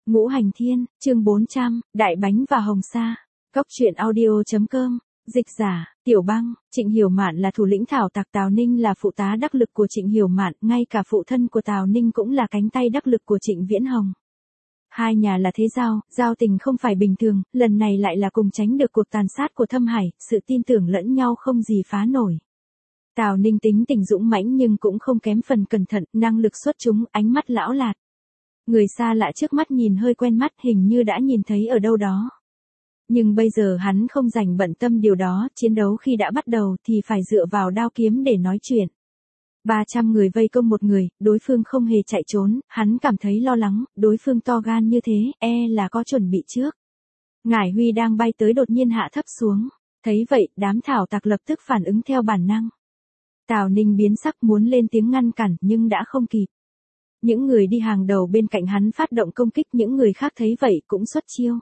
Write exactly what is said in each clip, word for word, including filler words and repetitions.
Ngũ Hành Thiên, chương bốn trăm, Đại Bánh và Hồng Sa. Cốc truyện audio chấm com, dịch giả, Tiểu Băng. Trịnh Hiểu Mạn là thủ lĩnh thảo tặc, Tào Ninh là phụ tá đắc lực của Trịnh Hiểu Mạn, ngay cả phụ thân của Tào Ninh cũng là cánh tay đắc lực của Trịnh Viễn Hồng. Hai nhà là thế giao, giao tình không phải bình thường, lần này lại là cùng tránh được cuộc tàn sát của Thâm Hải, sự tin tưởng lẫn nhau không gì phá nổi. Tào Ninh tính tình dũng mãnh nhưng cũng không kém phần cẩn thận, năng lực xuất chúng, ánh mắt lão lạt. Người xa lạ trước mắt nhìn hơi quen mắt, hình như đã nhìn thấy ở đâu đó. Nhưng bây giờ hắn không dành bận tâm điều đó, chiến đấu khi đã bắt đầu thì phải dựa vào đao kiếm để nói chuyện. ba trăm người vây công một người, đối phương không hề chạy trốn, hắn cảm thấy lo lắng, đối phương to gan như thế, e là có chuẩn bị trước. Ngải Huy đang bay tới đột nhiên hạ thấp xuống, thấy vậy, đám thảo tặc lập tức phản ứng theo bản năng. Tào Ninh biến sắc muốn lên tiếng ngăn cản nhưng đã không kịp. Những người đi hàng đầu bên cạnh hắn phát động công kích, những người khác thấy vậy cũng xuất chiêu.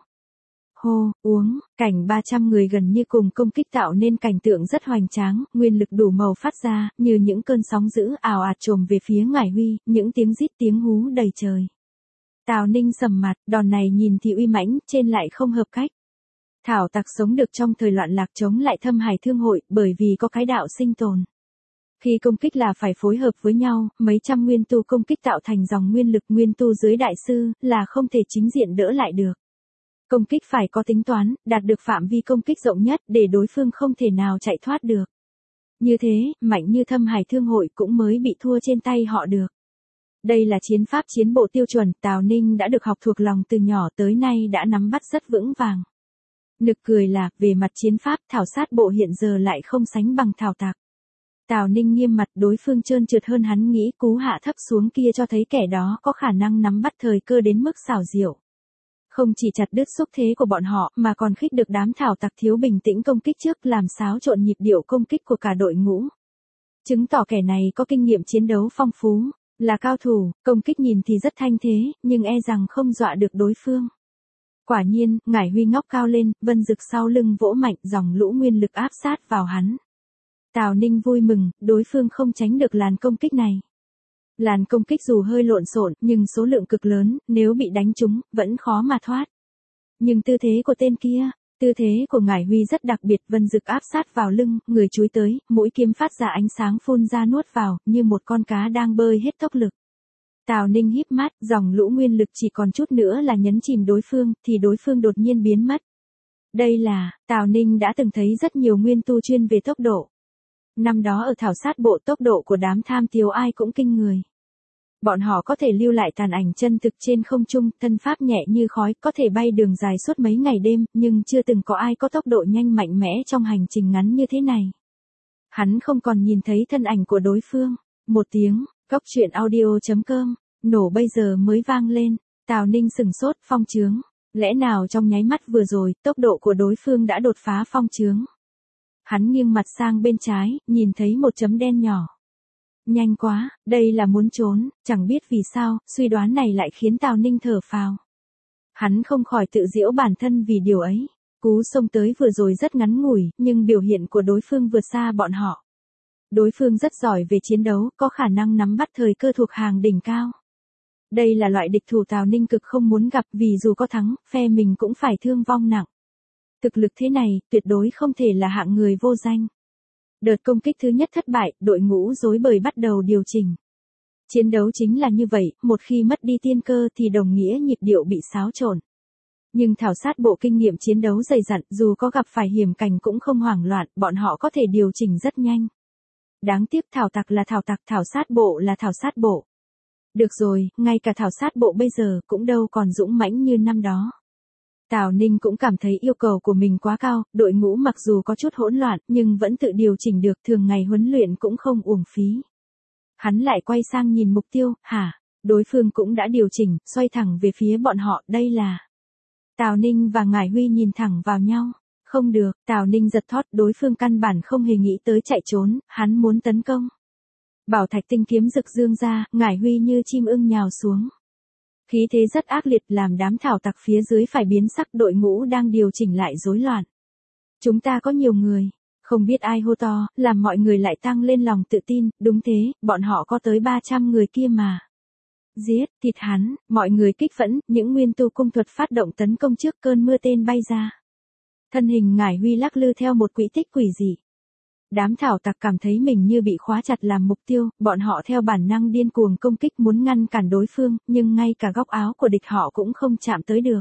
Hô, uống, cảnh ba trăm người gần như cùng công kích tạo nên cảnh tượng rất hoành tráng, nguyên lực đủ màu phát ra, như những cơn sóng dữ ào ạt trồm về phía Ngải Huy, những tiếng rít tiếng hú đầy trời. Tào Ninh sầm mặt, đòn này nhìn thì uy mãnh, trên lại không hợp cách. Thảo tặc sống được trong thời loạn lạc chống lại Thâm Hải Thương hội, bởi vì có cái đạo sinh tồn. Khi công kích là phải phối hợp với nhau, mấy trăm nguyên tu công kích tạo thành dòng nguyên lực, nguyên tu dưới đại sư, là không thể chính diện đỡ lại được. Công kích phải có tính toán, đạt được phạm vi công kích rộng nhất để đối phương không thể nào chạy thoát được. Như thế, mạnh như Thâm Hải Thương hội cũng mới bị thua trên tay họ được. Đây là chiến pháp chiến bộ tiêu chuẩn, Tào Ninh đã được học thuộc lòng từ nhỏ tới nay đã nắm bắt rất vững vàng. Nực cười là, về mặt chiến pháp, thảo sát bộ hiện giờ lại không sánh bằng thảo tặc. Tào Ninh nghiêm mặt, đối phương trơn trượt hơn hắn nghĩ, cú hạ thấp xuống kia cho thấy kẻ đó có khả năng nắm bắt thời cơ đến mức xảo diệu. Không chỉ chặt đứt xúc thế của bọn họ, mà còn khích được đám thảo tặc thiếu bình tĩnh công kích trước, làm xáo trộn nhịp điệu công kích của cả đội ngũ. Chứng tỏ kẻ này có kinh nghiệm chiến đấu phong phú, là cao thủ, công kích nhìn thì rất thanh thế, nhưng e rằng không dọa được đối phương. Quả nhiên, Ngải Huy ngóc cao lên, vân rực sau lưng vỗ mạnh, dòng lũ nguyên lực áp sát vào hắn. Tào Ninh vui mừng, đối phương không tránh được làn công kích này. Làn công kích dù hơi lộn xộn, nhưng số lượng cực lớn, nếu bị đánh trúng, vẫn khó mà thoát. Nhưng tư thế của tên kia, tư thế của Ngải Huy rất đặc biệt, vân rực áp sát vào lưng, người chúi tới, mũi kiếm phát ra ánh sáng phun ra nuốt vào, như một con cá đang bơi hết tốc lực. Tào Ninh híp mắt, dòng lũ nguyên lực chỉ còn chút nữa là nhấn chìm đối phương, thì đối phương đột nhiên biến mất. Đây là, Tào Ninh đã từng thấy rất nhiều nguyên tu chuyên về tốc độ. Năm đó ở thảo sát bộ, tốc độ của đám tham tiếu ai cũng kinh người. Bọn họ có thể lưu lại tàn ảnh chân thực trên không trung, thân pháp nhẹ như khói, có thể bay đường dài suốt mấy ngày đêm, nhưng chưa từng có ai có tốc độ nhanh mạnh mẽ trong hành trình ngắn như thế này. Hắn không còn nhìn thấy thân ảnh của đối phương. Một tiếng, cốc truyện audio chấm com, nổ bây giờ mới vang lên. Tào Ninh sừng sốt, phong chướng. Lẽ nào trong nháy mắt vừa rồi, tốc độ của đối phương đã đột phá phong chướng? Hắn nghiêng mặt sang bên trái, nhìn thấy một chấm đen nhỏ. Nhanh quá, đây là muốn trốn, chẳng biết vì sao, suy đoán này lại khiến Tào Ninh thở phào. Hắn không khỏi tự giễu bản thân vì điều ấy. Cú xông tới vừa rồi rất ngắn ngủi, nhưng biểu hiện của đối phương vượt xa bọn họ. Đối phương rất giỏi về chiến đấu, có khả năng nắm bắt thời cơ thuộc hàng đỉnh cao. Đây là loại địch thủ Tào Ninh cực không muốn gặp, vì dù có thắng, phe mình cũng phải thương vong nặng. Thực lực thế này, tuyệt đối không thể là hạng người vô danh. Đợt công kích thứ nhất thất bại, đội ngũ rối bời bắt đầu điều chỉnh. Chiến đấu chính là như vậy, một khi mất đi tiên cơ thì đồng nghĩa nhịp điệu bị xáo trộn. Nhưng thảo sát bộ kinh nghiệm chiến đấu dày dặn, dù có gặp phải hiểm cảnh cũng không hoảng loạn, bọn họ có thể điều chỉnh rất nhanh. Đáng tiếc thảo tặc là thảo tặc, thảo sát bộ là thảo sát bộ. Được rồi, ngay cả thảo sát bộ bây giờ cũng đâu còn dũng mãnh như năm đó. Tào Ninh cũng cảm thấy yêu cầu của mình quá cao, đội ngũ mặc dù có chút hỗn loạn, nhưng vẫn tự điều chỉnh được, thường ngày huấn luyện cũng không uổng phí. Hắn lại quay sang nhìn mục tiêu, hả, đối phương cũng đã điều chỉnh, xoay thẳng về phía bọn họ, đây là... Tào Ninh và Ngải Huy nhìn thẳng vào nhau, không được, Tào Ninh giật thót, đối phương căn bản không hề nghĩ tới chạy trốn, hắn muốn tấn công. Bảo thạch tinh kiếm rực dương ra, Ngải Huy như chim ưng nhào xuống. Khí thế rất ác liệt, làm đám thảo tặc phía dưới phải biến sắc, đội ngũ đang điều chỉnh lại rối loạn. Chúng ta có nhiều người, không biết ai hô to, làm mọi người lại tăng lên lòng tự tin, đúng thế, bọn họ có tới ba trăm người kia mà. Giết, thịt hắn, mọi người kích phẫn, những nguyên tu cung thuật phát động tấn công trước cơn mưa tên bay ra. Thân hình Ngải Huy lắc lư theo một quỹ tích quỷ dị. Đám thảo tặc cảm thấy mình như bị khóa chặt làm mục tiêu, bọn họ theo bản năng điên cuồng công kích muốn ngăn cản đối phương, nhưng ngay cả góc áo của địch họ cũng không chạm tới được.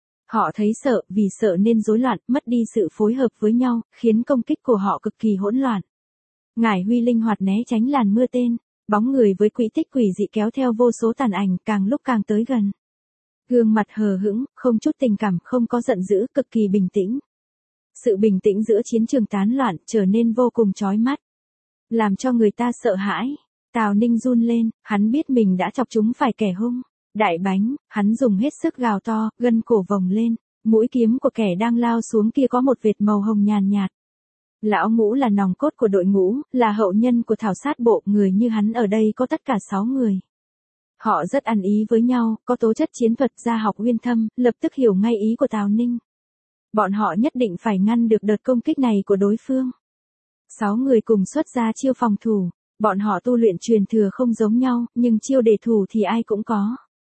Họ thấy sợ, vì sợ nên rối loạn, mất đi sự phối hợp với nhau, khiến công kích của họ cực kỳ hỗn loạn. Ngải Huy linh hoạt né tránh làn mưa tên, bóng người với quỹ tích quỷ dị kéo theo vô số tàn ảnh càng lúc càng tới gần. Gương mặt hờ hững, không chút tình cảm, không có giận dữ, cực kỳ bình tĩnh. Sự bình tĩnh giữa chiến trường tán loạn trở nên vô cùng chói mắt, làm cho người ta sợ hãi. Tào Ninh run lên, hắn biết mình đã chọc chúng phải kẻ hung. Đại bánh, hắn dùng hết sức gào to, gân cổ vòng lên, mũi kiếm của kẻ đang lao xuống kia có một vệt màu hồng nhàn nhạt. Lão Ngũ là nòng cốt của đội ngũ, là hậu nhân của thảo sát bộ, người như hắn ở đây có tất cả sáu người. Họ rất ăn ý với nhau, có tố chất chiến thuật gia học uyên thâm, lập tức hiểu ngay ý của Tào Ninh. Bọn họ nhất định phải ngăn được đợt công kích này của đối phương. Sáu người cùng xuất ra chiêu phòng thủ, bọn họ tu luyện truyền thừa không giống nhau, nhưng chiêu để thủ thì ai cũng có.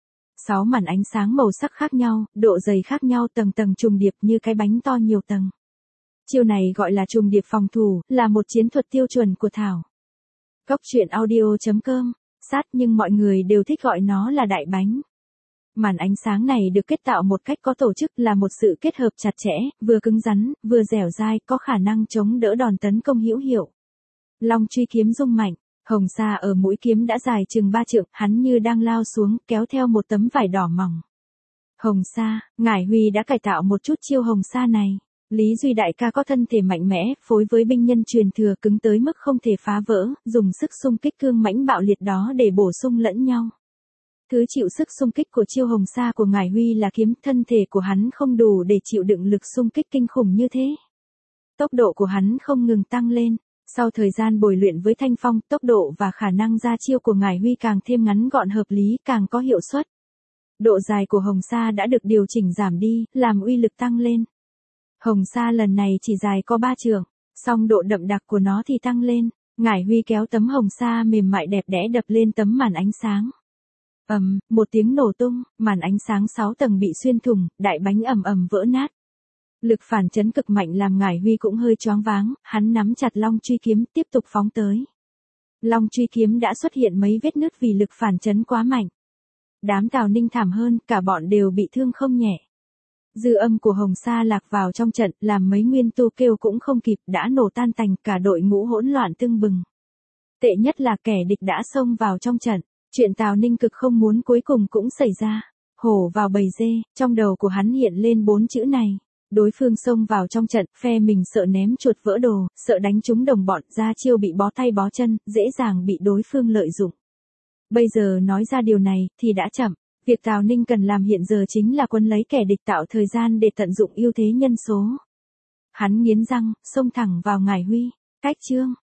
Sáu màn ánh sáng màu sắc khác nhau, độ dày khác nhau, tầng tầng trùng điệp như cái bánh to nhiều tầng. Chiêu này gọi là trùng điệp phòng thủ, là một chiến thuật tiêu chuẩn của Thảo. Cốc truyện audio chấm com, sát nhưng mọi người đều thích gọi nó là đại bánh. Màn ánh sáng này được kết tạo một cách có tổ chức, là một sự kết hợp chặt chẽ, vừa cứng rắn, vừa dẻo dai, có khả năng chống đỡ đòn tấn công hữu hiệu. Long truy kiếm rung mạnh, hồng sa ở mũi kiếm đã dài chừng ba trượng, hắn như đang lao xuống, kéo theo một tấm vải đỏ mỏng. Hồng sa, Ngải Huy đã cải tạo một chút chiêu hồng sa này. Lý Duy đại ca có thân thể mạnh mẽ, phối với binh nhân truyền thừa cứng tới mức không thể phá vỡ, dùng sức xung kích cương mãnh bạo liệt đó để bổ sung lẫn nhau. Thứ chịu sức xung kích của chiêu hồng sa của Ngải Huy là kiếm, thân thể của hắn không đủ để chịu đựng lực xung kích kinh khủng như thế. Tốc độ của hắn không ngừng tăng lên, sau thời gian bồi luyện với thanh phong, tốc độ và khả năng ra chiêu của Ngải Huy càng thêm ngắn gọn hợp lý, càng có hiệu suất. Độ dài của hồng sa đã được điều chỉnh giảm đi, làm uy lực tăng lên. Hồng sa lần này chỉ dài có ba trượng, song độ đậm đặc của nó thì tăng lên. Ngải Huy kéo tấm hồng sa mềm mại đẹp đẽ đập lên tấm màn ánh sáng. Ầm, um, một tiếng nổ tung, màn ánh sáng sáu tầng bị xuyên thủng, đại bánh ầm ầm vỡ nát. Lực phản chấn cực mạnh làm Ngải Huy cũng hơi choáng váng, hắn nắm chặt long truy kiếm tiếp tục phóng tới. Long truy kiếm đã xuất hiện mấy vết nứt vì lực phản chấn quá mạnh. Đám Tào Ninh thảm hơn, cả bọn đều bị thương không nhẹ. Dư âm của hồng sa lạc vào trong trận, làm mấy nguyên tu kêu cũng không kịp, đã nổ tan tành, cả đội ngũ hỗn loạn tưng bừng. Tệ nhất là kẻ địch đã xông vào trong trận. Chuyện Tào Ninh cực không muốn cuối cùng cũng xảy ra. Hổ vào bầy dê, trong đầu của hắn hiện lên bốn chữ này. Đối phương xông vào trong trận, phe mình sợ ném chuột vỡ đồ, sợ đánh trúng đồng bọn, ra chiêu bị bó tay bó chân, dễ dàng bị đối phương lợi dụng. Bây giờ nói ra điều này, thì đã chậm. Việc Tào Ninh cần làm hiện giờ chính là quân lấy kẻ địch, tạo thời gian để tận dụng ưu thế nhân số. Hắn nghiến răng, xông thẳng vào Ngải Huy. Cách chương.